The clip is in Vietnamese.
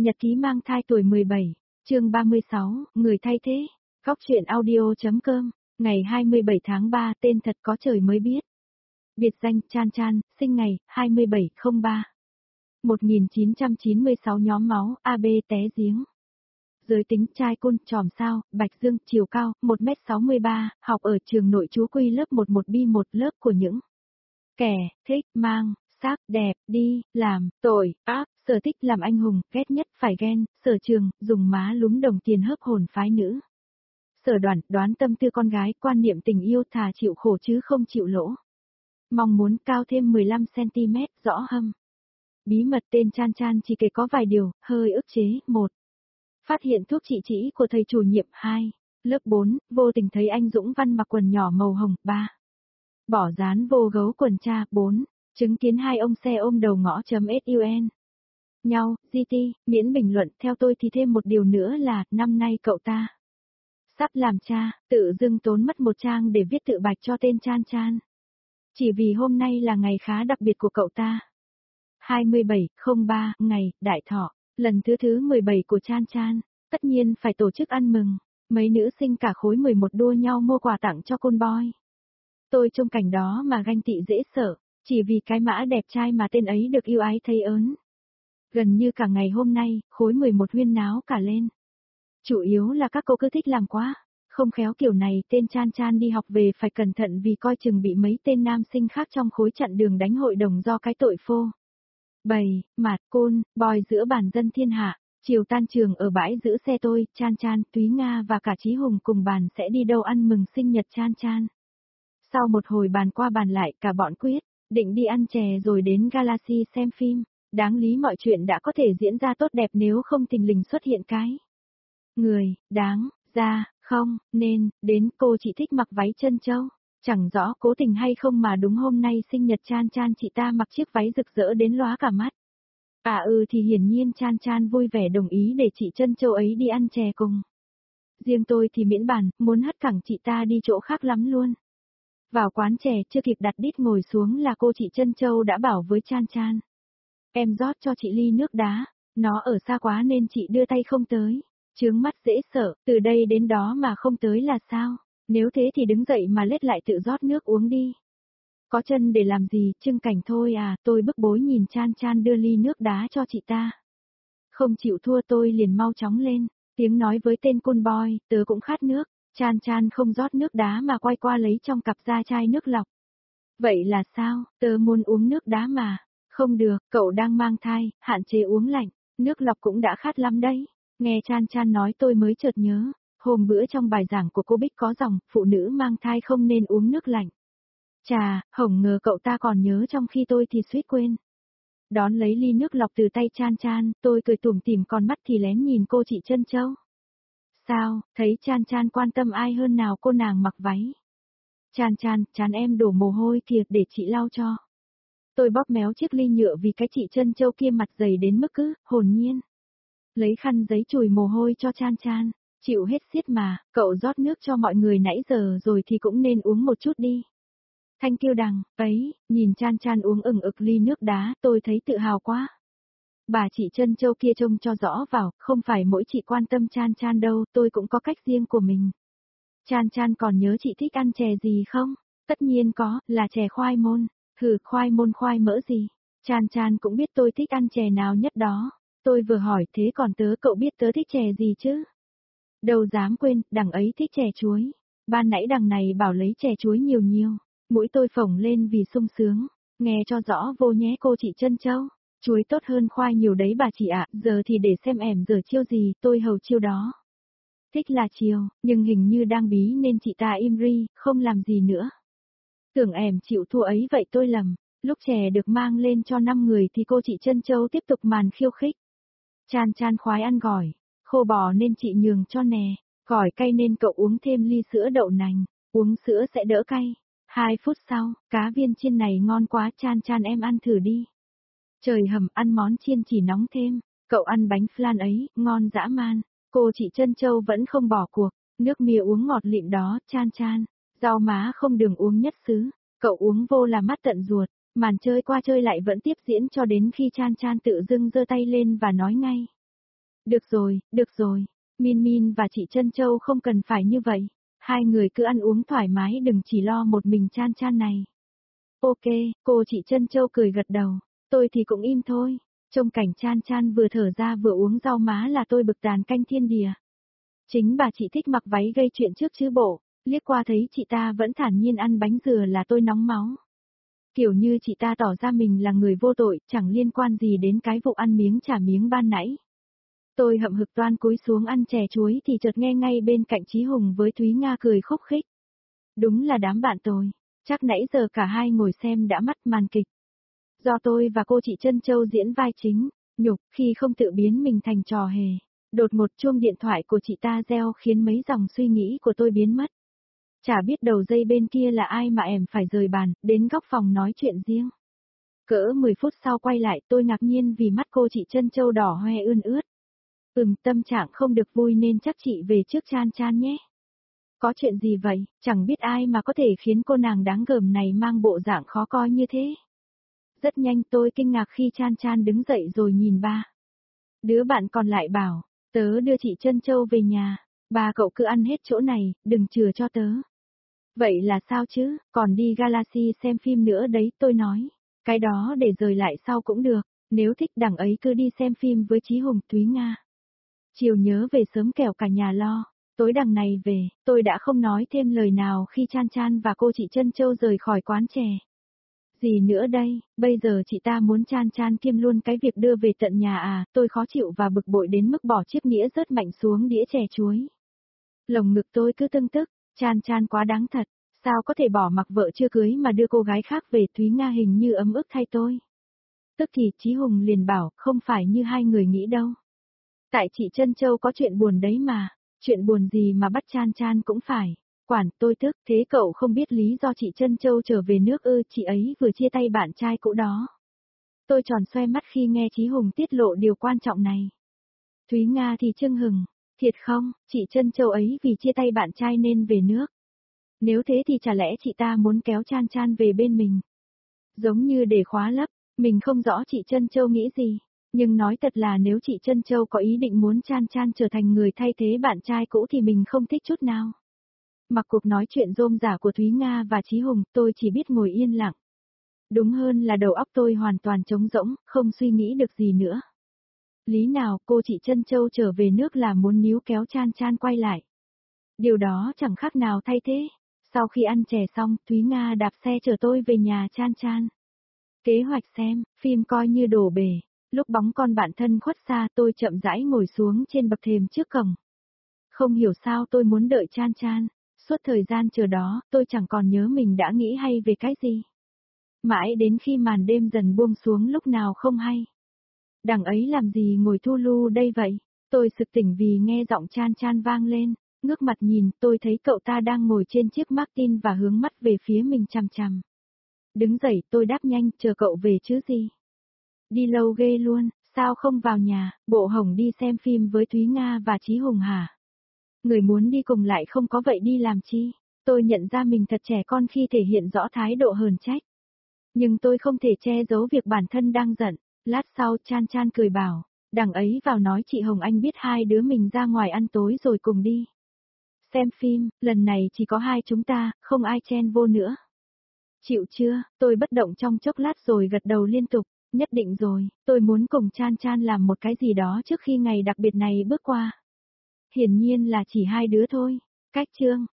Nhật ký mang thai tuổi 17, chương 36, người thay thế. Góc truyện audio.com, ngày 27 tháng 3, tên thật có trời mới biết. Biệt danh Chan Chan, sinh ngày 27/03. 1996 nhóm máu AB té giếng. Giới tính trai cun, tròm sao, Bạch Dương, chiều cao 1m63, học ở trường nội trú Quy lớp 11B1, lớp của những kẻ thích mang sắc đẹp đi làm tội ác, sở thích làm anh hùng, ghét nhất phải ghen, sở trường dùng má lúm đồng tiền hớp hồn phái nữ. Sở đoán tâm tư con gái, quan niệm tình yêu thà chịu khổ chứ không chịu lỗ. Mong muốn cao thêm 15 cm, rõ hâm. Bí mật tên Chan Chan chỉ kể có vài điều, hơi ức chế. 1. Phát hiện thuốc trị trĩ của thầy chủ nhiệm. 2. Lớp 4, vô tình thấy anh Dũng Văn mặc quần nhỏ màu hồng. 3. Bỏ dán vô gấu quần cha. 4. Chứng kiến hai ông xe ôm đầu ngõ.sun. Nhau, GT, miễn bình luận. Theo tôi thì thêm một điều nữa là, năm nay cậu ta sắp làm cha, tự dưng tốn mất một trang để viết tự bạch cho tên Chan Chan. Chỉ vì hôm nay là ngày khá đặc biệt của cậu ta. 27/03, ngày đại thọ, lần thứ 17 của Chan Chan, tất nhiên phải tổ chức ăn mừng. Mấy nữ sinh cả khối 11 đua nhau mua quà tặng cho con boy. Tôi trông cảnh đó mà ganh tị dễ sợ, chỉ vì cái mã đẹp trai mà tên ấy được yêu ái thấy ớn. Gần như cả ngày hôm nay, khối 11 huyên náo cả lên. Chủ yếu là các cô cứ thích làm quá, không khéo kiểu này tên Chan Chan đi học về phải cẩn thận vì coi chừng bị mấy tên nam sinh khác trong khối chặn đường đánh hội đồng do cái tội phô bày, mạt, côn, boy giữa bản dân thiên hạ. Chiều tan trường ở bãi giữ xe tôi, Chan Chan, Túy Nga và cả Chí Hùng cùng bàn sẽ đi đâu ăn mừng sinh nhật Chan Chan. Sau một hồi bàn qua bàn lại, cả bọn quyết định đi ăn chè rồi đến Galaxy xem phim. Đáng lý mọi chuyện đã có thể diễn ra tốt đẹp nếu không thình lình xuất hiện cái người đáng ra không nên đến. Cô chỉ thích mặc váy chân châu, chẳng rõ cố tình hay không mà đúng hôm nay sinh nhật Chan Chan chị ta mặc chiếc váy rực rỡ đến lóa cả mắt. Thì hiển nhiên Chan Chan vui vẻ đồng ý để chị chân châu ấy đi ăn chè cùng. Riêng tôi thì miễn bàn, muốn hất cẳng chị ta đi chỗ khác lắm luôn. Vào quán chè chưa kịp đặt đít ngồi xuống là cô chị chân châu đã bảo với Chan Chan. Em rót cho chị ly nước đá, nó ở xa quá nên chị đưa tay không tới. Chướng mắt dễ sợ, từ đây đến đó mà không tới là sao? Nếu thế thì đứng dậy mà lết lại tự rót nước uống đi. Có chân để làm gì, trưng cảnh thôi à, tôi bức bối nhìn Chan Chan đưa ly nước đá cho chị ta. Không chịu thua tôi liền mau chóng lên, tiếng nói với tên côn boy, tớ cũng khát nước. Chan Chan không rót nước đá mà quay qua lấy trong cặp ra chai nước lọc. Vậy là sao, tớ muốn uống nước đá mà. Không được, cậu đang mang thai, hạn chế uống lạnh, nước lọc cũng đã khát lắm đấy. Nghe Chan Chan nói tôi mới chợt nhớ, hôm bữa trong bài giảng của cô Bích có dòng, phụ nữ mang thai không nên uống nước lạnh. Chà, hổng ngờ cậu ta còn nhớ trong khi tôi thì suýt quên. Đón lấy ly nước lọc từ tay Chan Chan, tôi cười tủm tỉm còn mắt thì lén nhìn cô chị chân châu. Sao, thấy Chan Chan quan tâm ai hơn nào cô nàng mặc váy. Chan Chan, chán em đổ mồ hôi kìa để chị lau cho. Tôi bóp méo chiếc ly nhựa vì cái chị chân châu kia mặt dày đến mức cứ, hồn nhiên. Lấy khăn giấy chùi mồ hôi cho Chan Chan, chịu hết xiết mà, cậu rót nước cho mọi người nãy giờ rồi thì cũng nên uống một chút đi. Thanh Kiêu Đằng, ấy, nhìn Chan Chan uống ửng ực ly nước đá, tôi thấy tự hào quá. Bà chị chân châu kia trông cho rõ vào, không phải mỗi chị quan tâm Chan Chan đâu, tôi cũng có cách riêng của mình. Chan Chan còn nhớ chị thích ăn chè gì không? Tất nhiên có, là chè khoai môn. Khoai môn khoai mỡ gì? Chan Chan cũng biết tôi thích ăn chè nào nhất đó. Tôi vừa hỏi thế còn tớ cậu biết tớ thích chè gì chứ? Đâu dám quên, đằng ấy thích chè chuối. Ban nãy đằng này bảo lấy chè chuối nhiều nhiều. Mũi tôi phồng lên vì sung sướng. Nghe cho rõ vô nhé cô chị chân châu. Chuối tốt hơn khoai nhiều đấy bà chị ạ. Giờ thì để xem em giờ chiêu gì, tôi hầu chiêu đó. Thích là chiều, nhưng hình như đang bí nên chị ta im ri, không làm gì nữa. Tưởng em chịu thua ấy vậy tôi lầm. Lúc chè được mang lên cho 5 người thì cô chị chân châu tiếp tục màn khiêu khích. Chan Chan khoái ăn gỏi, khô bò nên chị nhường cho nè, gỏi cay nên cậu uống thêm ly sữa đậu nành, uống sữa sẽ đỡ cay. 2 phút sau, cá viên chiên này ngon quá Chan Chan em ăn thử đi. Trời hầm ăn món chiên chỉ nóng thêm, cậu ăn bánh flan ấy, ngon dã man. Cô chị chân châu vẫn không bỏ cuộc, nước mía uống ngọt lịm đó Chan Chan, rau má không đường uống nhất xứ, cậu uống vô là mắt tận ruột. Màn chơi qua chơi lại vẫn tiếp diễn cho đến khi Chan Chan tự dưng giơ tay lên và nói ngay. được rồi. Min Min và chị Trân Châu không cần phải như vậy. Hai người cứ ăn uống thoải mái đừng chỉ lo một mình Chan Chan này. Ok, cô chị Trân Châu cười gật đầu. Tôi thì cũng im thôi. Trông cảnh Chan Chan vừa thở ra vừa uống rau má là tôi bực tàn canh thiên địa. Chính bà chị thích mặc váy gây chuyện trước chứ bộ. Liếc qua thấy chị ta vẫn thản nhiên ăn bánh dừa là tôi nóng máu. Kiểu như chị ta tỏ ra mình là người vô tội, chẳng liên quan gì đến cái vụ ăn miếng trả miếng ban nãy. Tôi hậm hực toan cúi xuống ăn chè chuối thì chợt nghe ngay bên cạnh Chí Hùng với Thúy Nga cười khúc khích. Đúng là đám bạn tôi, chắc nãy giờ cả hai ngồi xem đã mất màn kịch. Do tôi và cô chị Trân Châu diễn vai chính, nhục khi không tự biến mình thành trò hề. Đột một chuông điện thoại của chị ta reo khiến mấy dòng suy nghĩ của tôi biến mất. Chả biết đầu dây bên kia là ai mà em phải rời bàn, đến góc phòng nói chuyện riêng. Cỡ 10 phút sau quay lại tôi ngạc nhiên vì mắt cô chị Trân Châu đỏ hoe ươn ướt. Tâm trạng không được vui nên chắc chị về trước Chan Chan nhé. Có chuyện gì vậy, chẳng biết ai mà có thể khiến cô nàng đáng gờm này mang bộ dạng khó coi như thế. Rất nhanh tôi kinh ngạc khi Chan Chan đứng dậy rồi nhìn ba. Đứa bạn còn lại bảo, tớ đưa chị Trân Châu về nhà, ba cậu cứ ăn hết chỗ này, đừng chừa cho tớ. Vậy là sao chứ, còn đi Galaxy xem phim nữa đấy, tôi nói. Cái đó để rời lại sau cũng được, nếu thích đằng ấy cứ đi xem phim với Chí Hùng, Thúy Nga. Chiều nhớ về sớm kẻo cả nhà lo. Tối đằng này về, tôi đã không nói thêm lời nào khi Chan Chan và cô chị Trân Châu rời khỏi quán chè. Gì nữa đây, bây giờ chị ta muốn Chan Chan kiêm luôn cái việc đưa về tận nhà à, tôi khó chịu và bực bội đến mức bỏ chiếc nĩa rớt mạnh xuống đĩa chè chuối. Lồng ngực tôi cứ tưng tức, Chan Chan quá đáng thật, sao có thể bỏ mặc vợ chưa cưới mà đưa cô gái khác về, Thúy Nga hình như ấm ức thay tôi. Tức thì Chí Hùng liền bảo, không phải như hai người nghĩ đâu. Tại chị Trân Châu có chuyện buồn đấy mà, chuyện buồn gì mà bắt Chan Chan cũng phải. Quản, tôi tức, thế cậu không biết lý do chị Trân Châu trở về nước ư, chị ấy vừa chia tay bạn trai cũ đó. Tôi tròn xoe mắt khi nghe Chí Hùng tiết lộ điều quan trọng này. Thúy Nga thì chưng hừng, thiệt không, chị Trân Châu ấy vì chia tay bạn trai nên về nước. Nếu thế thì chả lẽ chị ta muốn kéo Chan Chan về bên mình. Giống như để khóa lấp, mình không rõ chị Trân Châu nghĩ gì. Nhưng nói thật là nếu chị Trân Châu có ý định muốn Chan Chan trở thành người thay thế bạn trai cũ thì mình không thích chút nào. Mặc cuộc nói chuyện rôm rả của Thúy Nga và Chí Hùng, tôi chỉ biết ngồi yên lặng. Đúng hơn là đầu óc tôi hoàn toàn trống rỗng, không suy nghĩ được gì nữa. Lý nào cô chị Trân Châu trở về nước là muốn níu kéo Chan Chan quay lại. Điều đó chẳng khác nào thay thế. Sau khi ăn chè xong, Thúy Nga đạp xe chở tôi về nhà Chan Chan. Kế hoạch xem, phim coi như đổ bể. Lúc bóng con bạn thân khuất xa tôi chậm rãi ngồi xuống trên bậc thềm trước cổng. Không hiểu sao tôi muốn đợi Chan Chan. Suốt thời gian chờ đó, tôi chẳng còn nhớ mình đã nghĩ hay về cái gì. Mãi đến khi màn đêm dần buông xuống lúc nào không hay. Đằng ấy làm gì ngồi thu lu đây vậy? Tôi sực tỉnh vì nghe giọng Chan Chan vang lên. Ngước mặt nhìn, tôi thấy cậu ta đang ngồi trên chiếc Martin và hướng mắt về phía mình chằm chằm. Đứng dậy, tôi đáp nhanh, chờ cậu về chứ gì. Đi lâu ghê luôn, sao không vào nhà, bộ Hồng đi xem phim với Thúy Nga và Chí Hùng hả? Người muốn đi cùng lại không có vậy đi làm chi? Tôi nhận ra mình thật trẻ con khi thể hiện rõ thái độ hờn trách. Nhưng tôi không thể che giấu việc bản thân đang giận. Lát sau Chan Chan cười bảo, đằng ấy vào nói chị Hồng Anh biết hai đứa mình ra ngoài ăn tối rồi cùng đi. Xem phim, lần này chỉ có hai chúng ta, không ai chen vô nữa. Chịu chưa, tôi bất động trong chốc lát rồi gật đầu liên tục, nhất định rồi, tôi muốn cùng Chan Chan làm một cái gì đó trước khi ngày đặc biệt này bước qua. Hiển nhiên là chỉ hai đứa thôi. Cách chương